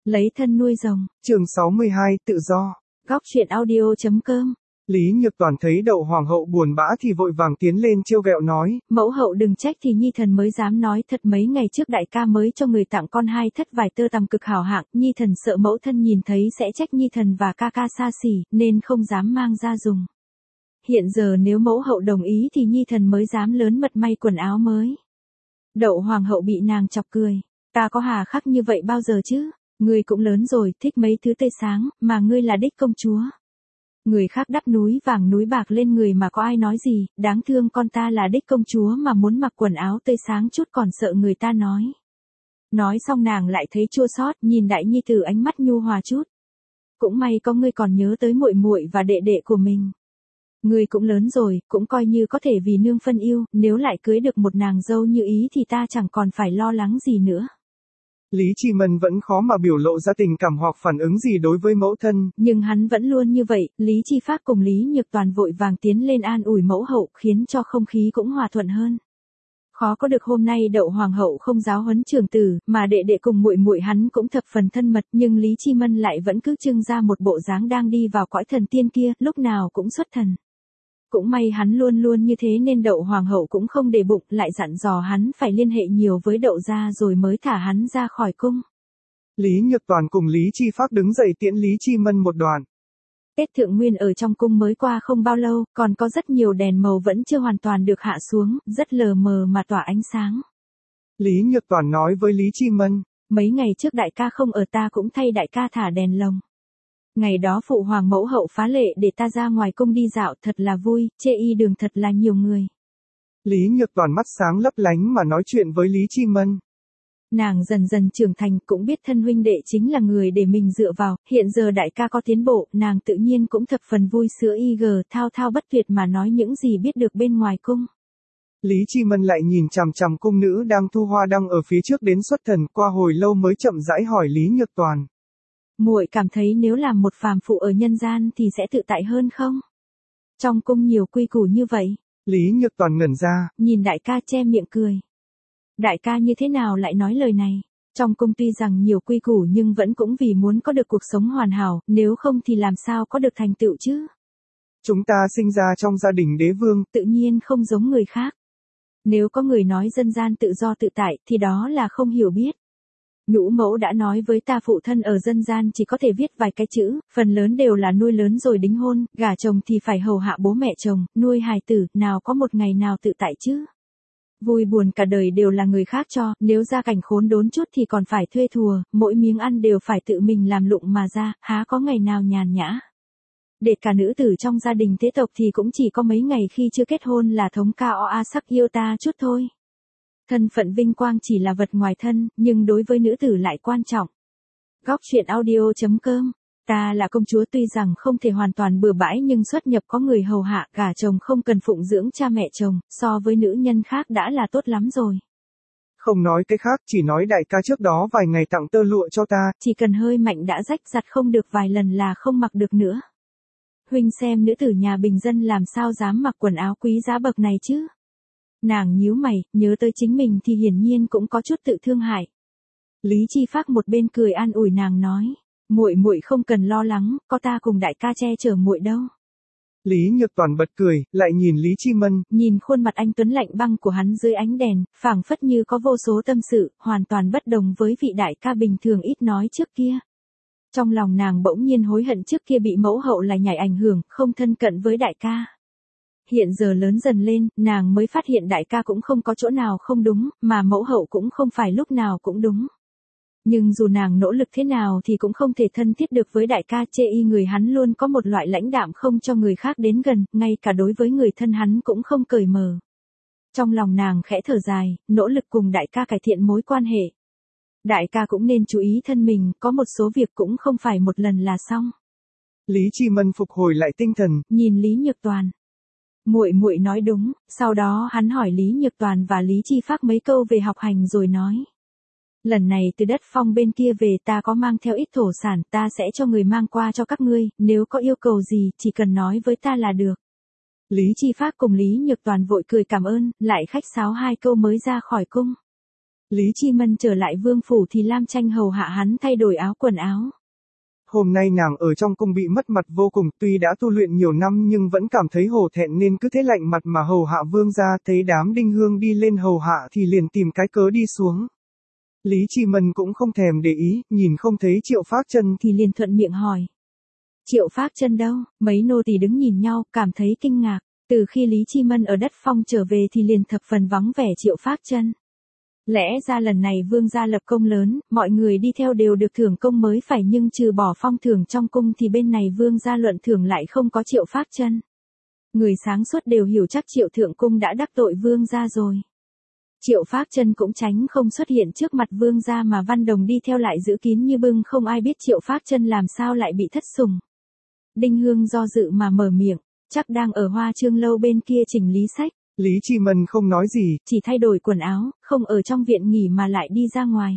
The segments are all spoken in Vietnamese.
Lấy thân nuôi rồng. Chương 62, tự do. Góc truyện audio.com. Lý Nhược Toàn thấy Đậu Hoàng hậu buồn bã thì vội vàng tiến lên trêu ghẹo nói. Mẫu hậu đừng trách thì Nhi thần mới dám nói thật, mấy ngày trước đại ca mới cho người tặng con 2 thất vải tơ tằm cực hảo hạng, Nhi thần sợ mẫu thân nhìn thấy sẽ trách Nhi thần và ca ca xa xỉ, nên không dám mang ra dùng. Hiện giờ nếu mẫu hậu đồng ý thì Nhi thần mới dám lớn mật may quần áo mới. Đậu Hoàng hậu bị nàng chọc cười. Ta có hà khắc như vậy bao giờ chứ? Ngươi cũng lớn rồi, thích mấy thứ tươi sáng, mà ngươi là đích công chúa. Người khác đắp núi vàng núi bạc lên người mà có ai nói gì, đáng thương con ta là đích công chúa mà muốn mặc quần áo tươi sáng chút còn sợ người ta nói. Nói xong nàng lại thấy chua xót, nhìn đại nhi tử ánh mắt nhu hòa chút. Cũng may có ngươi còn nhớ tới muội muội và đệ đệ của mình. Ngươi cũng lớn rồi, cũng coi như có thể vì nương phân yêu, nếu lại cưới được một nàng dâu như ý thì ta chẳng còn phải lo lắng gì nữa. Lý Chi Mân vẫn khó mà biểu lộ ra tình cảm hoặc phản ứng gì đối với mẫu thân. Nhưng hắn vẫn luôn như vậy, Lý Chi Phác cùng Lý Nhược Toàn vội vàng tiến lên an ủi mẫu hậu, khiến cho không khí cũng hòa thuận hơn. Khó có được hôm nay Đậu Hoàng hậu không giáo huấn trưởng tử, mà đệ đệ cùng muội muội hắn cũng thập phần thân mật, nhưng Lý Chi Mân lại vẫn cứ trưng ra một bộ dáng đang đi vào cõi thần tiên kia, lúc nào cũng xuất thần. Cũng may hắn luôn luôn như thế nên Đậu Hoàng hậu cũng không để bụng, lại dặn dò hắn phải liên hệ nhiều với Đậu gia rồi mới thả hắn ra khỏi cung. Lý Nhược Toàn cùng Lý Chi Phác đứng dậy tiễn Lý Chi Mân một đoạn. Tết Thượng Nguyên ở trong cung mới qua không bao lâu, còn có rất nhiều đèn màu vẫn chưa hoàn toàn được hạ xuống, rất lờ mờ mà tỏa ánh sáng. Lý Nhược Toàn nói với Lý Chi Mân. Mấy ngày trước đại ca không ở ta cũng thay đại ca thả đèn lồng. Ngày đó phụ hoàng mẫu hậu phá lệ để ta ra ngoài cung đi dạo thật là vui, chê y đường thật là nhiều người. Lý Nhược Toàn mắt sáng lấp lánh mà nói chuyện với Lý Chi Mân. Nàng dần dần trưởng thành cũng biết thân huynh đệ chính là người để mình dựa vào, hiện giờ đại ca có tiến bộ, nàng tự nhiên cũng thập phần vui sữa y gờ thao thao bất tuyệt mà nói những gì biết được bên ngoài cung. Lý Chi Mân lại nhìn chằm chằm cung nữ đang thu hoa đăng ở phía trước đến xuất thần, qua hồi lâu mới chậm rãi hỏi Lý Nhược Toàn. Muội cảm thấy nếu làm một phàm phụ ở nhân gian thì sẽ tự tại hơn không? Trong cung nhiều quy củ như vậy. Lý Nhược Toàn ngẩn ra, nhìn đại ca che miệng cười. Đại ca như thế nào lại nói lời này? Trong cung tuy rằng nhiều quy củ nhưng vẫn cũng vì muốn có được cuộc sống hoàn hảo, nếu không thì làm sao có được thành tựu chứ? Chúng ta sinh ra trong gia đình đế vương, tự nhiên không giống người khác. Nếu có người nói dân gian tự do tự tại thì đó là không hiểu biết. Nhũ mẫu đã nói với ta phụ thân ở dân gian chỉ có thể viết vài cái chữ, phần lớn đều là nuôi lớn rồi đính hôn, gả chồng thì phải hầu hạ bố mẹ chồng, nuôi hài tử, nào có một ngày nào tự tại chứ. Vui buồn cả đời đều là người khác cho, nếu gia cảnh khốn đốn chút thì còn phải thuê thùa, mỗi miếng ăn đều phải tự mình làm lụng mà ra, há có ngày nào nhàn nhã. Để cả nữ tử trong gia đình thế tộc thì cũng chỉ có mấy ngày khi chưa kết hôn là thống ca oa sắc yêu ta chút thôi. Thân phận vinh quang chỉ là vật ngoài thân, nhưng đối với nữ tử lại quan trọng. Góc truyện audio.com. Ta là công chúa tuy rằng không thể hoàn toàn bừa bãi nhưng xuất nhập có người hầu hạ, gả chồng không cần phụng dưỡng cha mẹ chồng, so với nữ nhân khác đã là tốt lắm rồi. Không nói cái khác, chỉ nói đại ca trước đó vài ngày tặng tơ lụa cho ta. Chỉ cần hơi mạnh đã rách giặt không được vài lần là không mặc được nữa. Huynh xem nữ tử nhà bình dân làm sao dám mặc quần áo quý giá bậc này chứ? Nàng nhíu mày, nhớ tới chính mình thì hiển nhiên cũng có chút tự thương hại. Lý Chi Phác một bên cười an ủi nàng nói, muội muội không cần lo lắng, có ta cùng đại ca che chở muội đâu. Lý Nhược Toàn bật cười, lại nhìn Lý Chi Mân. Nhìn khuôn mặt anh tuấn lạnh băng của hắn dưới ánh đèn, phảng phất như có vô số tâm sự, hoàn toàn bất đồng với vị đại ca bình thường ít nói trước kia. Trong lòng nàng bỗng nhiên hối hận trước kia bị mẫu hậu lại nhảy ảnh hưởng, không thân cận với đại ca. Hiện giờ lớn dần lên, nàng mới phát hiện đại ca cũng không có chỗ nào không đúng, mà mẫu hậu cũng không phải lúc nào cũng đúng. Nhưng dù nàng nỗ lực thế nào thì cũng không thể thân thiết được với đại ca, chê y người hắn luôn có một loại lãnh đạm không cho người khác đến gần, ngay cả đối với người thân hắn cũng không cởi mở. Trong lòng nàng khẽ thở dài, nỗ lực cùng đại ca cải thiện mối quan hệ. Đại ca cũng nên chú ý thân mình, có một số việc cũng không phải một lần là xong. Lý Chi Mân phục hồi lại tinh thần, nhìn Lý Nhược Toàn. Muội muội nói đúng, sau đó hắn hỏi Lý Nhược Toàn và Lý Chi Phác mấy câu về học hành rồi nói. Lần này từ đất phong bên kia về ta có mang theo ít thổ sản, ta sẽ cho người mang qua cho các ngươi, nếu có yêu cầu gì, chỉ cần nói với ta là được. Lý Chi Phác cùng Lý Nhược Toàn vội cười cảm ơn, lại khách sáo 2 câu mới ra khỏi cung. Lý Chi Mân trở lại vương phủ thì Lam Tranh hầu hạ hắn thay đổi áo quần áo. Hôm nay nàng ở trong cung bị mất mặt vô cùng, tuy đã tu luyện nhiều năm nhưng vẫn cảm thấy hổ thẹn nên cứ thế lạnh mặt mà hầu hạ vương gia, thấy đám đinh hương đi lên hầu hạ thì liền tìm cái cớ đi xuống. Lý Chi Mân cũng không thèm để ý, nhìn không thấy Triệu Phác Chân thì liền thuận miệng hỏi. Triệu Phác Chân đâu? Mấy nô tỳ đứng nhìn nhau, cảm thấy kinh ngạc. Từ khi Lý Chi Mân ở đất phong trở về thì liền thập phần vắng vẻ Triệu Phác Chân. Lẽ ra lần này vương gia lập công lớn, mọi người đi theo đều được thưởng công mới phải, nhưng trừ bỏ phong thưởng trong cung thì bên này vương gia luận thưởng lại không có Triệu Phác Chân. Người sáng suốt đều hiểu chắc Triệu Thượng Cung đã đắc tội vương gia rồi. Triệu Phác Chân cũng tránh không xuất hiện trước mặt vương gia mà Văn Đồng đi theo lại giữ kín như bưng, không ai biết Triệu Phác Chân làm sao lại bị thất sủng. Đinh Hương do dự mà mở miệng, chắc đang ở Hoa Chương lâu bên kia chỉnh lý sách. Lý Chi Mân không nói gì, chỉ thay đổi quần áo, không ở trong viện nghỉ mà lại đi ra ngoài.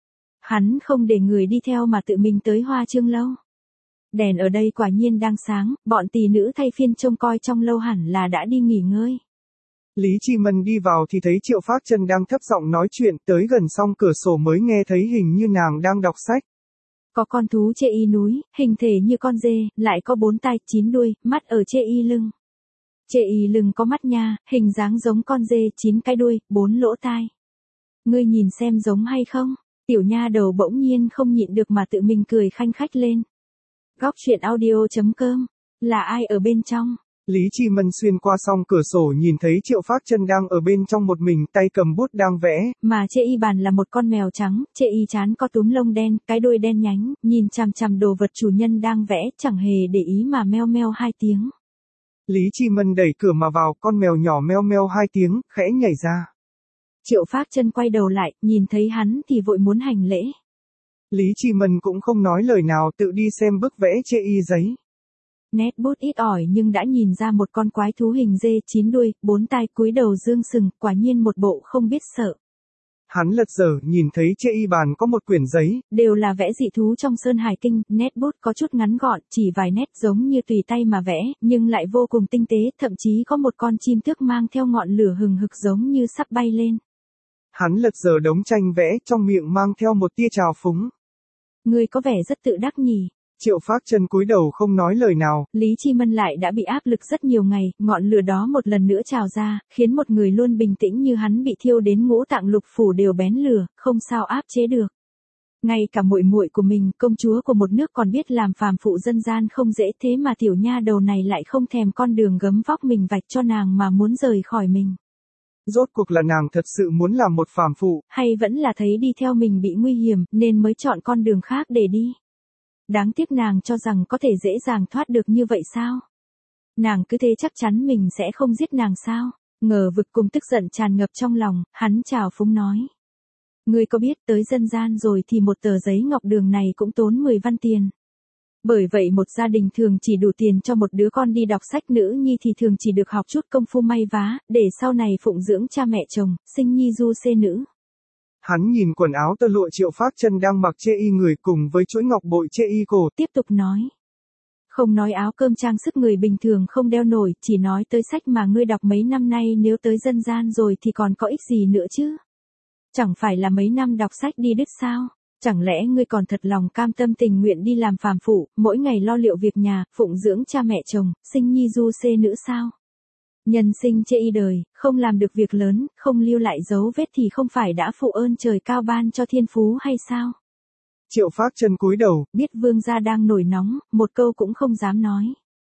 Hắn không để người đi theo mà tự mình tới Hoa Chương lâu. Đèn ở đây quả nhiên đang sáng, bọn tỳ nữ thay phiên trông coi trong lâu hẳn là đã đi nghỉ ngơi. Lý Chi Mân đi vào thì thấy Triệu Phác Chân đang thấp giọng nói chuyện, tới gần xong cửa sổ mới nghe thấy hình như nàng đang đọc sách. Có con thú chê y núi, hình thể như con dê, lại có 4 tai 9 đuôi, mắt ở chê y lưng. Chê y lưng có mắt nha, hình dáng giống con dê, 9 cái đuôi, 4 lỗ tai. Ngươi nhìn xem giống hay không? Tiểu nha đầu bỗng nhiên không nhịn được mà tự mình cười khanh khách lên. Góc truyện audio.com. Là ai ở bên trong? Lý Chi Mân xuyên qua xong cửa sổ nhìn thấy Triệu Phác Chân đang ở bên trong một mình, tay cầm bút đang vẽ. Mà chê y bàn là một con mèo trắng, chê y trán có túm lông đen, cái đuôi đen nhánh, nhìn chằm chằm đồ vật chủ nhân đang vẽ, chẳng hề để ý mà meo meo 2 tiếng. Lý Chi Mân đẩy cửa mà vào, con mèo nhỏ meo meo 2 tiếng, khẽ nhảy ra. Triệu Phác Chân quay đầu lại, nhìn thấy hắn thì vội muốn hành lễ. Lý Chi Mân cũng không nói lời nào, tự đi xem bức vẽ chê y giấy. Nét bút ít ỏi nhưng đã nhìn ra một con quái thú hình dê 9 đuôi, 4 tai, cúi đầu dương sừng, quả nhiên một bộ không biết sợ. Hắn lật dở, nhìn thấy chê y bàn có một quyển giấy. Đều là vẽ dị thú trong Sơn Hải Kinh, nét bút có chút ngắn gọn, chỉ vài nét giống như tùy tay mà vẽ, nhưng lại vô cùng tinh tế, thậm chí có một con chim tước mang theo ngọn lửa hừng hực giống như sắp bay lên. Hắn lật dở đống tranh vẽ, trong miệng mang theo một tia trào phúng. Ngươi có vẻ rất tự đắc nhỉ. Triệu Phác Chân cúi đầu không nói lời nào. Lý Chi Mân lại đã bị áp lực rất nhiều ngày, ngọn lửa đó một lần nữa trào ra, khiến một người luôn bình tĩnh như hắn bị thiêu đến ngũ tạng lục phủ đều bén lửa, không sao áp chế được. Ngay cả muội muội của mình, công chúa của một nước còn biết làm phàm phụ dân gian không dễ, thế mà tiểu nha đầu này lại không thèm con đường gấm vóc mình vạch cho nàng mà muốn rời khỏi mình. Rốt cuộc là nàng thật sự muốn làm một phàm phụ, hay vẫn là thấy đi theo mình bị nguy hiểm, nên mới chọn con đường khác để đi. Đáng tiếc nàng cho rằng có thể dễ dàng thoát được như vậy sao? Nàng cứ thế chắc chắn mình sẽ không giết nàng sao? Ngờ vực cùng tức giận tràn ngập trong lòng, hắn trào phúng nói. Ngươi có biết tới dân gian rồi thì một tờ giấy ngọc đường này cũng tốn 10 văn tiền. Bởi vậy một gia đình thường chỉ đủ tiền cho một đứa con đi đọc sách, nữ nhi thì thường chỉ được học chút công phu may vá, để sau này phụng dưỡng cha mẹ chồng, sinh nhi du xê nữ. Hắn nhìn quần áo tơ lụa Triệu Phác Chân đang mặc chê y người cùng với chuỗi ngọc bội chê y cổ. Tiếp tục nói. Không nói áo cơm trang sức người bình thường không đeo nổi, chỉ nói tới sách mà ngươi đọc mấy năm nay, nếu tới dân gian rồi thì còn có ích gì nữa chứ? Chẳng phải là mấy năm đọc sách đi đứt sao? Chẳng lẽ ngươi còn thật lòng cam tâm tình nguyện đi làm phàm phụ, mỗi ngày lo liệu việc nhà, phụng dưỡng cha mẹ chồng, sinh nhi du xê nữ sao? Nhân sinh chê y đời, không làm được việc lớn, không lưu lại dấu vết thì không phải đã phụ ơn trời cao ban cho thiên phú hay sao? Triệu Phác Chân cúi đầu, biết vương gia đang nổi nóng, một câu cũng không dám nói.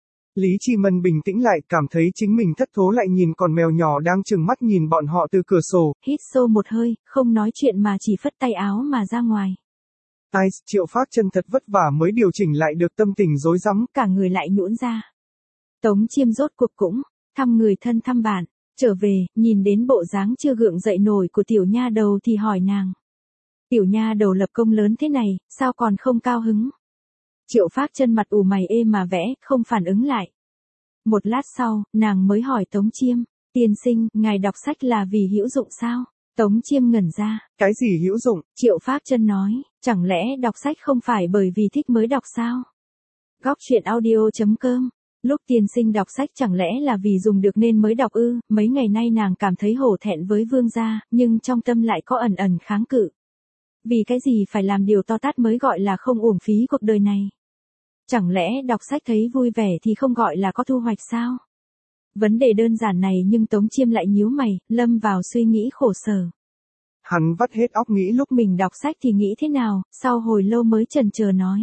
Lý Chi Mân bình tĩnh lại, cảm thấy chính mình thất thố lại nhìn con mèo nhỏ đang trừng mắt nhìn bọn họ từ cửa sổ. Hít sâu một hơi, không nói chuyện mà chỉ phất tay áo mà ra ngoài. Ai, Triệu Phác Chân thật vất vả mới điều chỉnh lại được tâm tình rối rắm. Cả người lại nhũn ra. Tống Chiêm rốt cuộc cũng thăm người thân thăm bạn, trở về, nhìn đến bộ dáng chưa gượng dậy nổi của tiểu nha đầu thì hỏi nàng. Tiểu nha đầu lập công lớn thế này, sao còn không cao hứng? Triệu Phác Chân mặt ủ mày ê mà vẽ, không phản ứng lại. Một lát sau, nàng mới hỏi Tống Chiêm, tiên sinh, ngài đọc sách là vì hữu dụng sao? Tống Chiêm ngẩn ra. Cái gì hữu dụng? Triệu Phác Chân nói, chẳng lẽ đọc sách không phải bởi vì thích mới đọc sao? Góc truyện audio.com Lúc tiên sinh đọc sách chẳng lẽ là vì dùng được nên mới đọc ư? Mấy ngày nay nàng cảm thấy hổ thẹn với vương gia, nhưng trong tâm lại có ẩn ẩn kháng cự. Vì cái gì phải làm điều to tát mới gọi là không uổng phí cuộc đời này? Chẳng lẽ đọc sách thấy vui vẻ thì không gọi là có thu hoạch sao? Vấn đề đơn giản này nhưng Tống Chiêm lại nhíu mày, lâm vào suy nghĩ khổ sở. Hắn vắt hết óc nghĩ lúc Mình đọc sách thì nghĩ thế nào, sau hồi lâu mới chần chờ nói.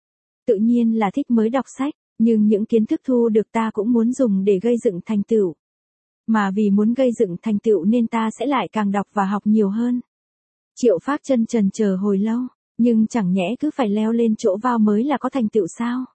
Tự nhiên là thích mới đọc sách, nhưng những kiến thức thu được ta cũng muốn dùng để gây dựng thành tựu. Mà vì muốn gây dựng thành tựu nên ta sẽ lại càng đọc và học nhiều hơn. Triệu Phác Chân chần chờ hồi lâu, nhưng chẳng nhẽ cứ phải leo lên chỗ vào mới là có thành tựu sao?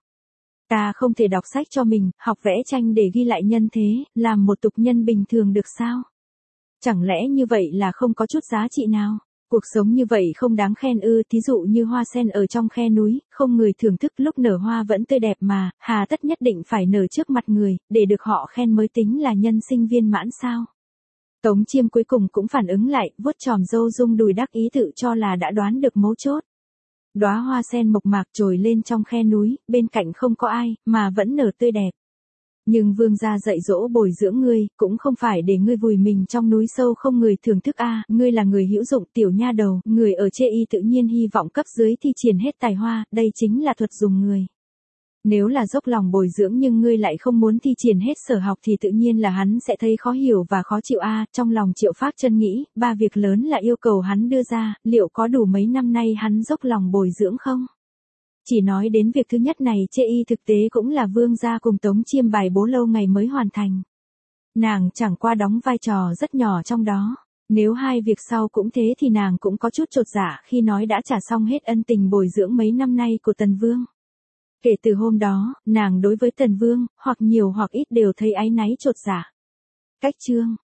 Ta không thể đọc sách cho mình, học vẽ tranh để ghi lại nhân thế, làm một tục nhân bình thường được sao? Chẳng lẽ như vậy là không có chút giá trị nào? Cuộc sống như vậy không đáng khen ư? Thí dụ như hoa sen ở trong khe núi, không người thưởng thức lúc nở hoa vẫn tươi đẹp mà, hà tất nhất định phải nở trước mặt người, để được họ khen mới tính là nhân sinh viên mãn sao? Tống Chiêm cuối cùng cũng phản ứng lại, vuốt chòm râu rung đùi đắc ý tự cho là đã đoán được mấu chốt. Đóa hoa sen mộc mạc trồi lên trong khe núi, bên cạnh không có ai, mà vẫn nở tươi đẹp. Nhưng vương gia dạy dỗ bồi dưỡng ngươi, cũng không phải để ngươi vùi mình trong núi sâu không người thưởng thức ngươi là người hữu dụng tiểu nha đầu, người ở chê y tự nhiên hy vọng cấp dưới thi triển hết tài hoa, đây chính là thuật dùng người. Nếu là dốc lòng bồi dưỡng nhưng ngươi lại không muốn thi triển hết sở học thì tự nhiên là hắn sẽ thấy khó hiểu và khó chịu trong lòng Triệu Phác Chân nghĩ, ba việc lớn là yêu cầu hắn đưa ra, liệu có đủ mấy năm nay hắn dốc lòng bồi dưỡng không? Chỉ nói đến việc thứ nhất này chê y thực tế cũng là vương gia cùng Tống Chiêm bài bố lâu ngày mới hoàn thành. Nàng chẳng qua đóng vai trò rất nhỏ trong đó. Nếu hai việc sau cũng thế thì nàng cũng có chút chột dạ khi nói đã trả xong hết ân tình bồi dưỡng mấy năm nay của Tần Vương. Kể từ hôm đó, nàng đối với Tần Vương, hoặc nhiều hoặc ít đều thấy áy náy chột dạ. Cách chương